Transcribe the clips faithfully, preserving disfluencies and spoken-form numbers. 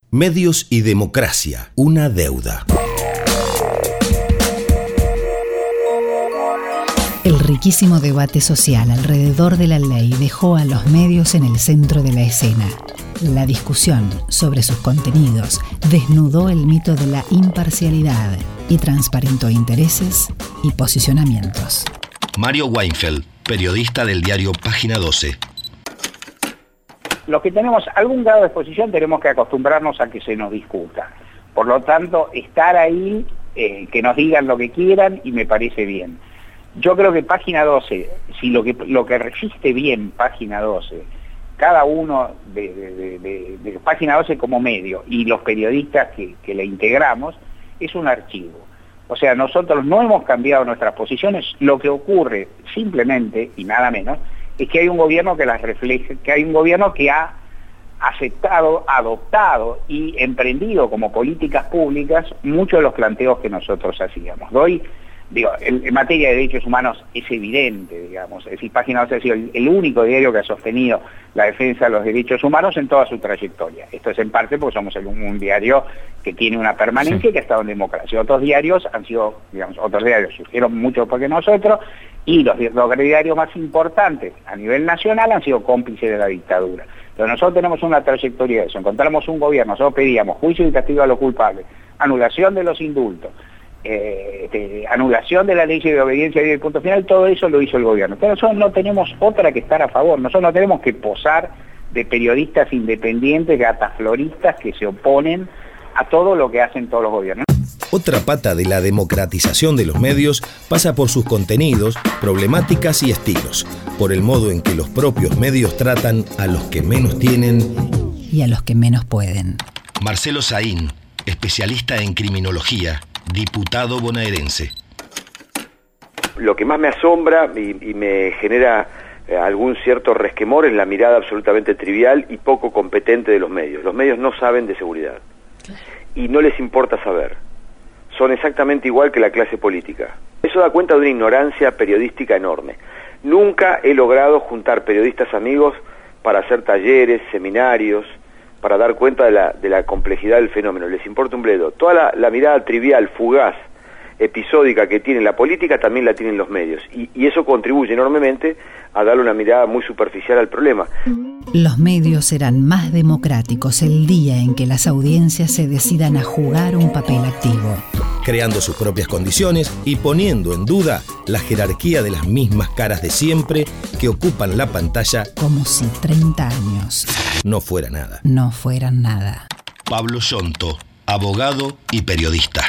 Medios y democracia, una deuda. El riquísimo debate social alrededor de la ley dejó a los medios en el centro de la escena. La discusión sobre sus contenidos desnudó el mito de la imparcialidad y transparentó intereses y posicionamientos. Mario Weinfeld, periodista del diario Página doce. Los que tenemos algún grado de exposición tenemos que acostumbrarnos a que se nos discuta. Por lo tanto, estar ahí, eh, que nos digan lo que quieran y me parece bien. Yo creo que Página doce, si lo que, lo que resiste bien Página doce, cada uno de, de, de, de Página doce como medio y los periodistas que, que le integramos, es un archivo. O sea, nosotros no hemos cambiado nuestras posiciones, lo que ocurre simplemente, y nada menos, es que hay un gobierno que las refleja, que hay un gobierno que ha aceptado, adoptado y emprendido como políticas públicas muchos de los planteos que nosotros hacíamos. Doy, digo, en, en materia de derechos humanos es evidente, digamos, es decir, Página doce ha sido el, el único diario que ha sostenido la defensa de los derechos humanos en toda su trayectoria. Esto es en parte porque somos el, un diario que tiene una permanencia, sí, y que ha estado en democracia. Otros diarios han sido, digamos, otros diarios surgieron mucho porque nosotros, y los, los diarios más importantes a nivel nacional han sido cómplices de la dictadura. Pero nosotros tenemos una trayectoria de eso. Encontramos un gobierno, nosotros pedíamos juicio y castigo a los culpables, anulación de los indultos, eh, de, anulación de la ley de obediencia y el punto final, todo eso lo hizo el gobierno. Pero nosotros no tenemos otra que estar a favor, nosotros no tenemos que posar de periodistas independientes, gatafloristas que se oponen a todo lo que hacen todos los gobiernos. Otra pata de la democratización de los medios pasa por sus contenidos, problemáticas y estilos, por el modo en que los propios medios tratan a los que menos tienen y a los que menos pueden. Marcelo Saín, especialista en criminología, diputado bonaerense. Lo que más me asombra y, y me genera eh, algún cierto resquemor es la mirada absolutamente trivial y poco competente de los medios. Los medios no saben de seguridad y no les importa saber. Son exactamente igual que la clase política. Eso da cuenta de una ignorancia periodística enorme. Nunca he logrado juntar periodistas amigos para hacer talleres, seminarios, para dar cuenta de la, de la complejidad del fenómeno. Les importa un bledo. Toda la, la mirada trivial, fugaz, episódica que tiene la política también la tienen los medios. Y, y eso contribuye enormemente a darle una mirada muy superficial al problema. Los medios serán más democráticos el día en que las audiencias se decidan a jugar un papel activo, creando sus propias condiciones y poniendo en duda la jerarquía de las mismas caras de siempre que ocupan la pantalla, como si treinta años no fuera nada. No fueran nada. Pablo Yonto, abogado y periodista.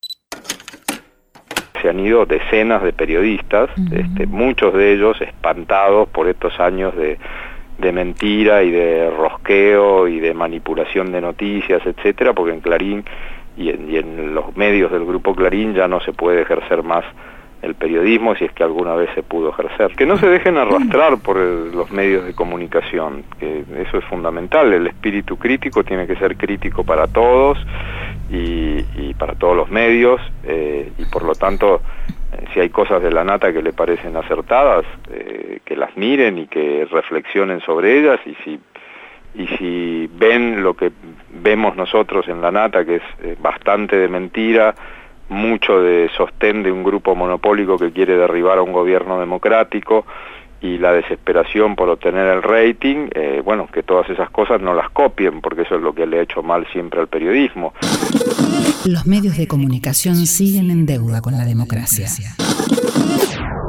Se han ido decenas de periodistas, uh-huh. este, muchos de ellos espantados por estos años de, de mentira y de rosqueo y de manipulación de noticias, etcétera, porque en Clarín y en, y en los medios del Grupo Clarín ya no se puede ejercer más el periodismo, si es que alguna vez se pudo ejercer. Que no se dejen arrastrar por el, los medios de comunicación, que eso es fundamental. El espíritu crítico tiene que ser crítico para todos y, y para todos los medios, eh, y por lo tanto, eh, si hay cosas de La Nata que le parecen acertadas, eh, que las miren y que reflexionen sobre ellas, y si y si ven lo que vemos nosotros en La Nata, que es eh, bastante de mentira, mucho de sostén de un grupo monopólico que quiere derribar a un gobierno democrático y la desesperación por obtener el rating, eh, bueno, que todas esas cosas no las copien, porque eso es lo que le ha hecho mal siempre al periodismo. Los medios de comunicación siguen en deuda con la democracia.